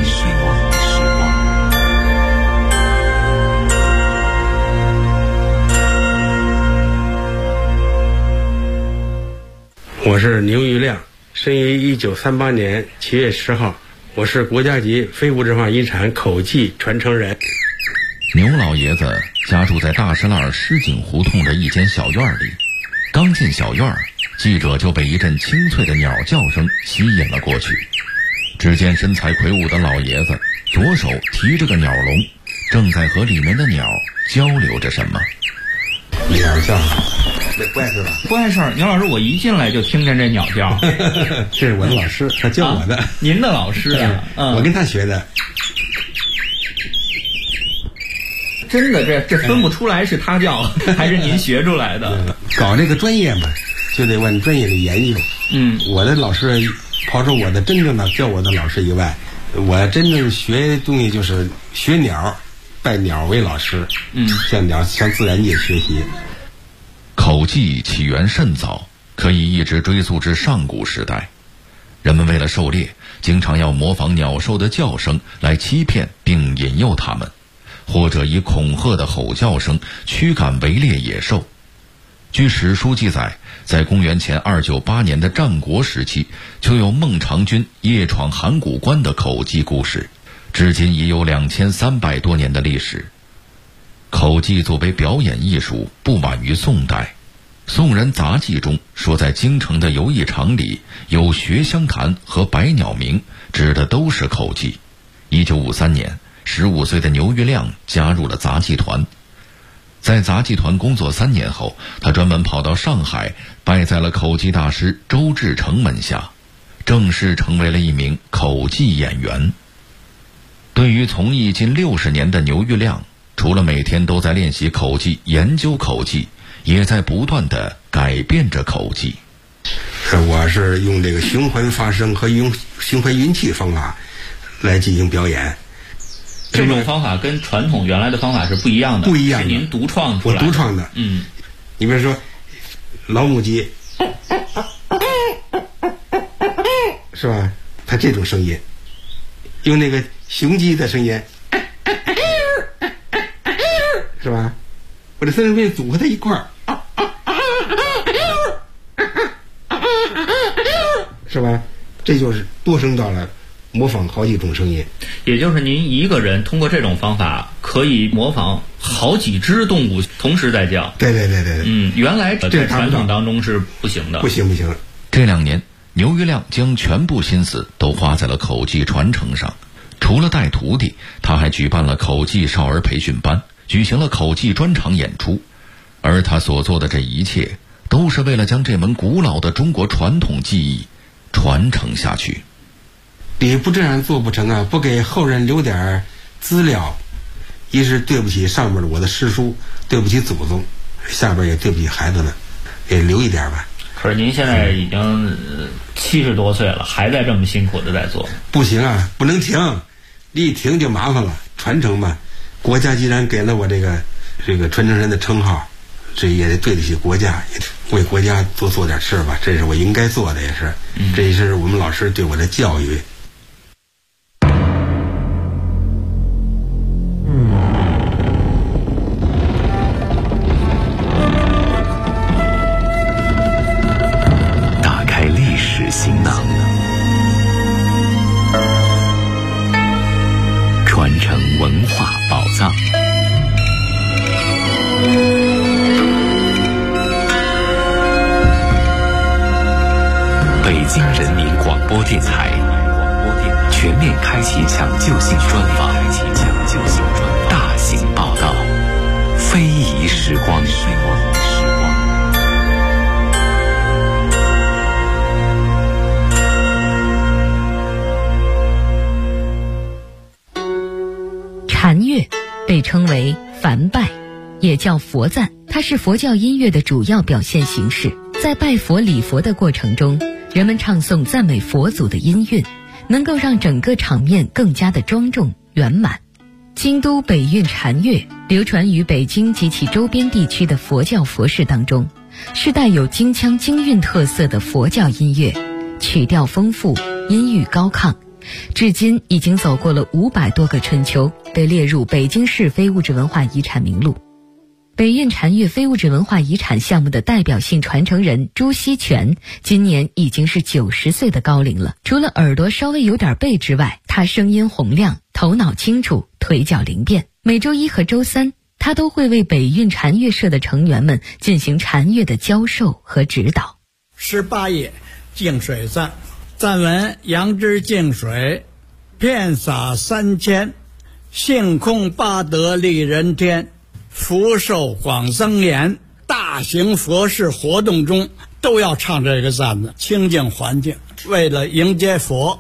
我是牛玉亮，生于1938年7月10号，我是国家级非物质文化遗产口技传承人。 牛老爷子家住在大石栏狮井胡同的一间小院里，刚进小院，记者就被一阵清脆的鸟叫声吸引了过去。只见身材魁梧的老爷子左手提着个鸟笼，正在和里面的鸟交流着什么。 鸟叫，这不碍事吧？ 不碍事。牛老师，我一进来就听见这鸟叫。 这是我的老师，他教我的。 您的老师啊？ 我跟他学的。 真的，这分不出来是他教还是您学出来的。 搞这个专业嘛，就得往专业里研究。我的老师，刨出我的真正的教我的老师以外，我真正学东西就是学鸟，拜鸟为老师。向自然界学习。 口技起源甚早，可以一直追溯至上古时代。人们为了狩猎，经常要模仿鸟兽的叫声来欺骗并引诱它们，或者以恐吓的吼叫声驱赶围猎野兽。据史书记载，在公元前298年的战国时期，就有孟尝君夜闯函谷关的口技故事，至今已有2300多年的历史。口技作为表演艺术，不晚于宋代。宋人杂记中说，在京城的游艺场里有学香坛和百鸟鸣，指的都是口技。1953年，15岁的牛玉亮加入了杂技团。在杂技团工作3年后，他专门跑到上海，拜在了口技大师周志成门下，正式成为了一名口技演员。对于从艺近60年的牛玉亮，除了每天都在练习口技、研究口技，也在不断地改变着口技。 我是用这个循环发声和用循环运气方法来进行表演。 这种方法跟传统原来的方法是不一样的， 不一样的， 是您独创出来的。 我独创的。你比如说老母鸡，是吧？它这种声音，用那个雄鸡的声音，是吧？我这3声音组合在一块儿，是吧？这就是多声道了，模仿好几种声音。 也就是您一个人通过这种方法可以模仿好几只动物同时在叫。 对。 原来在传统当中是不行的。 不行。 这2年，牛玉亮将全部心思都花在了口技传承上。除了带徒弟，他还举办了口技少儿培训班，举行了口技专场演出。而他所做的这一切，都是为了将这门古老的中国传统技艺传承下去。 你不这样做不成啊！不给后人留点资料，一是对不起上面的我的师叔，对不起祖宗，下边也对不起孩子们，给留一点吧。 可是您现在已经70多岁了，还在这么辛苦的在做。 不行啊，不能停， 一停就麻烦了。传承嘛，国家既然给了我这个传承人的称号，这也得对得起国家，也为国家多做点事吧，这是我应该做的，也是，这也是我们老师对我的教育。 打开历史行囊，传承文化宝藏。北京人民广播电台全面开启抢救性专访，大型报道，非遗时光。 禅乐被称为梵拜，也叫佛赞，它是佛教音乐的主要表现形式。在拜佛礼佛的过程中，人们唱诵赞美佛祖的音韵，能够让整个场面更加的庄重圆满。京都北韵禅乐流传于北京及其周边地区的佛教佛事当中，是带有京腔京韵特色的佛教音乐，曲调丰富，音域高亢，至今已经走过了500多个春秋，被列入北京市非物质文化遗产名录。北韵禅乐非物质文化遗产项目的代表性传承人朱锡全今年已经是90岁的高龄了。除了耳朵稍微有点背之外，他声音洪亮，头脑清楚，腿脚灵便。每周1和周3，他都会为北韵禅乐社的成员们进行禅乐的教授和指导。 18页净水赞，赞文：杨枝净水，遍洒3000，性空八德利人天，福寿广增延。大型佛事活动中都要唱这个赞子，清净环境，为了迎接佛。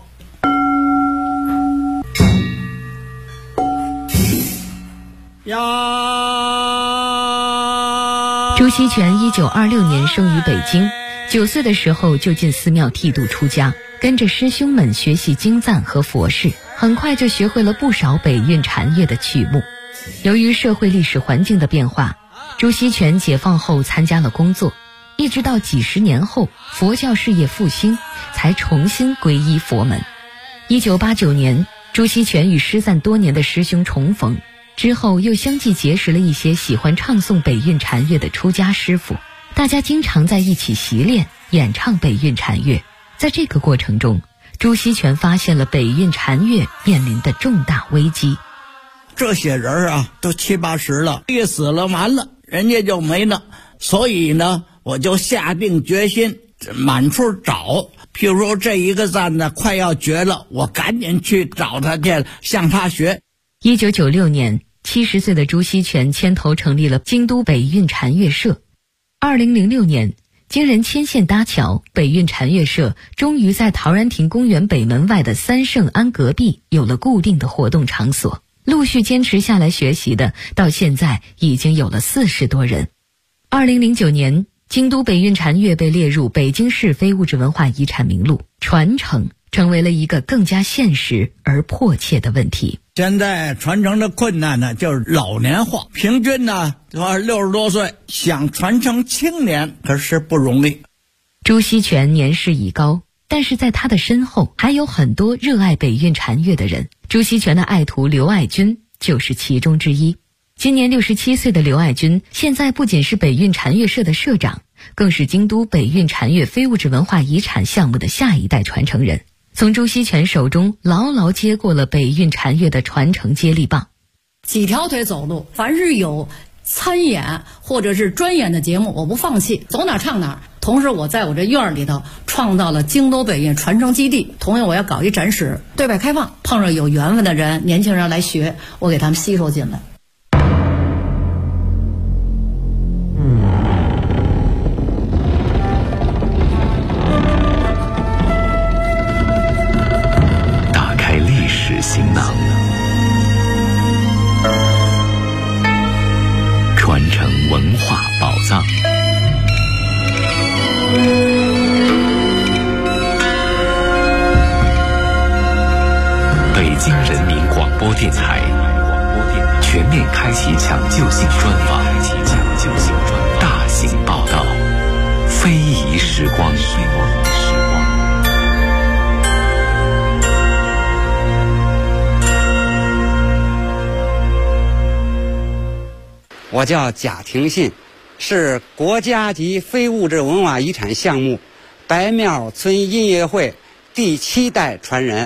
朱锡全1926年生于北京，9岁的时候就进寺庙剃度出家，跟着师兄们学习经赞和佛事，很快就学会了不少北韵禅乐的曲目。由于社会历史环境的变化，朱锡全解放后参加了工作，一直到几十年后佛教事业复兴，才重新皈依佛门。1989年，朱锡全与失散多年的师兄重逢，之后又相继结识了一些喜欢唱诵北韵禅乐的出家师傅，大家经常在一起习练演唱北韵禅乐。在这个过程中，朱锡全发现了北韵禅乐面临的重大危机。 这些人啊，都70、80了，一死了完了，人家就没了。所以呢，我就下定决心满处找。譬如说这一个赞呢快要绝了，我赶紧去找他去，向他学。 1996年，70岁的朱锡全牵头成立了京都北韵禅乐社。2006年，经人牵线搭桥，北韵禅乐社终于在陶然亭公园北门外的三圣庵隔壁有了固定的活动场所。陆续坚持下来学习的，到现在已经有了40多人。2009年，京都北韵禅乐被列入北京市非物质文化遗产名录，传承成为了一个更加现实而迫切的问题。 现在传承的困难呢，就是老年化，平均呢60多岁，想传承青年可是不容易。 朱锡全年事已高，但是在他的身后还有很多热爱北韵禅乐的人。朱锡全的爱徒刘爱军就是其中之一。今年67岁的刘爱军，现在不仅是北韵禅乐社的社长，更是京都北韵禅乐非物质文化遗产项目的下一代传承人，从朱锡全手中牢牢接过了北韵禅乐的传承接力棒。 几条腿走路，凡是有参演或者是专演的节目，我不放弃，走哪唱哪。同时我在我这院里头创造了京都北韵传承基地，同样我要搞一展示，对外开放，碰上有缘分的人，年轻人来学，我给他们吸收进来。 打开历史行囊，传承文化宝藏。北京人民广播电台全面开启抢救性专访，大型报道，非遗时光。 我叫贾廷信，是国家级非物质文化遗产项目白庙村音乐会第7代传人。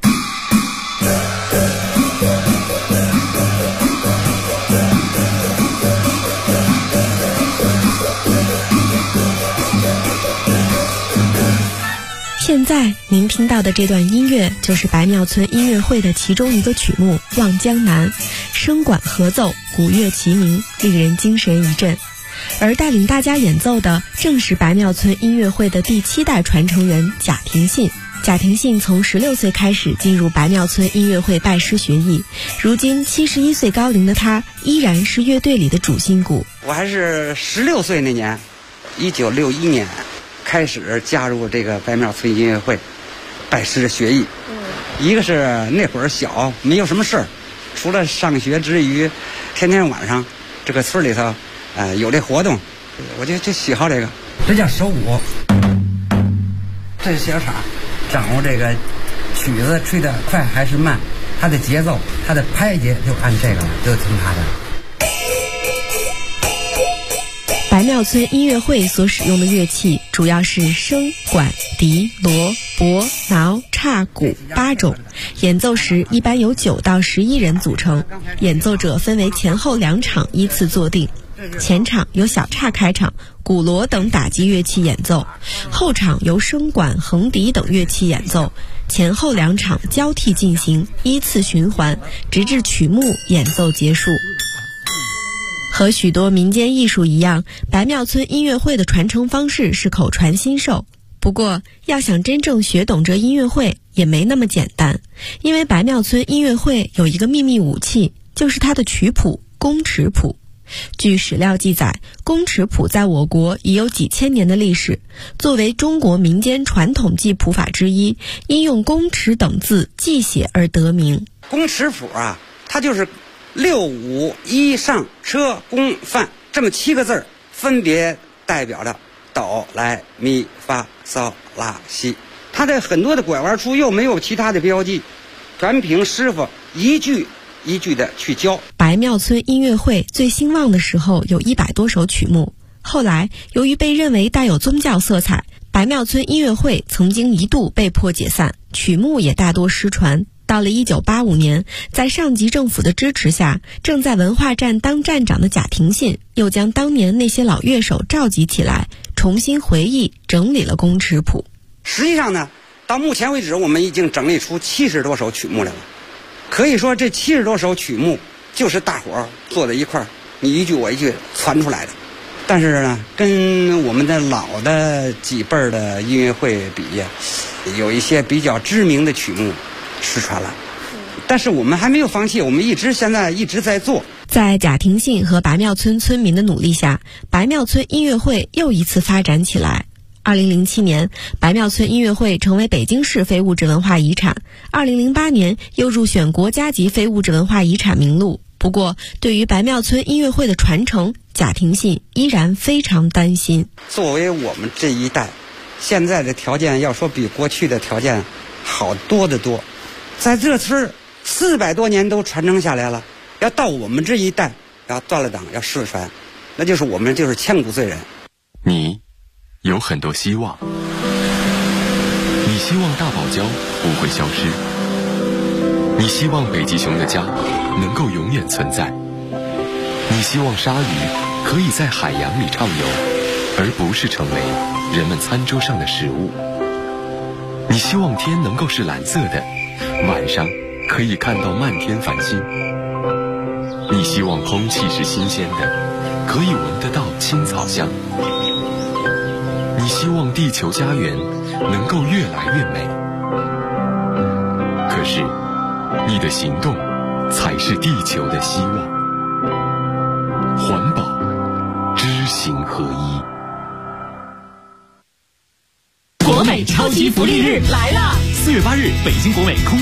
现在您听到的这段音乐就是白庙村音乐会的其中一个曲目《望江南》，声管合奏，鼓乐齐鸣，令人精神一振。而带领大家演奏的正是白庙村音乐会的第7代传承人贾廷信。贾廷信从16岁开始进入白庙村音乐会拜师学艺，如今71岁高龄的他依然是乐队里的主心骨。 我还是16岁那年，1961年开始加入这个白庙村音乐会，拜师学艺。一个是那会儿小，没有什么事儿，除了上学之余，天天晚上这个村里头，有这活动，我就喜好这个。这叫手鼓，这是小场，掌握这个曲子吹得快还是慢，它的节奏，它的拍节就按这个了，就听它的。 白庙村音乐会所使用的乐器主要是笙、管、笛、锣、钹、挠、叉、鼓8种，演奏时一般由9到11人组成，演奏者分为前后2场依次坐定。前场由小叉开场，鼓锣等打击乐器演奏，后场由笙管、横笛等乐器演奏，前后2场交替进行，依次循环，直至曲目演奏结束。和许多民间艺术一样，白庙村音乐会的传承方式是口传心授。不过，要想真正学懂这音乐会也没那么简单，因为白庙村音乐会有一个秘密武器，就是它的曲谱宫尺谱。据史料记载，宫尺谱在我国已有几千年的历史，作为中国民间传统记谱法之一，因用宫尺等字记写而得名。 宫尺谱啊，它就是6、5、1上车宫范这么7个字，分别代表着哆来咪发嗦拉西。它的很多的拐弯处又没有其他的标记，全凭师傅一句一句的去教。 白庙村音乐会最兴旺的时候有100多首曲目，后来由于被认为带有宗教色彩，白庙村音乐会曾经一度被迫解散，曲目也大多失传。到了1985年，在上级政府的支持下，正在文化站当站长的贾廷信又将当年那些老乐手召集起来，重新回忆整理了宫尺谱。 实际上呢，到目前为止我们已经整理出70多首曲目来了。可以说这70多首曲目就是大伙儿坐在一块儿，你一句我一句传出来的。但是呢，跟我们的老的几辈儿的音乐会比，有一些比较知名的曲目失传了，但是我们还没有放弃，我们现在一直在做。 在贾廷信和白庙村村民的努力下，白庙村音乐会又一次发展起来。2007年，白庙村音乐会成为北京市非物质文化遗产，2008年又入选国家级非物质文化遗产名录。不过，对于白庙村音乐会的传承，贾廷信依然非常担心。 作为我们这一代，现在的条件要说比过去的条件好多得多。在这村400多年都传承下来了，要到我们这一代要断了档，要失传，那就是我们就是千古罪人。 你有很多希望，你希望大堡礁不会消失，你希望北极熊的家能够永远存在，你希望鲨鱼可以在海洋里畅游，而不是成为人们餐桌上的食物，你希望天能够是蓝色的，晚上可以看到漫天繁星，你希望空气是新鲜的，可以闻得到青草香，你希望地球家园能够越来越美。可是你的行动才是地球的希望。环保知行合一。 国美超级福利日来了！4月8日，北京国美空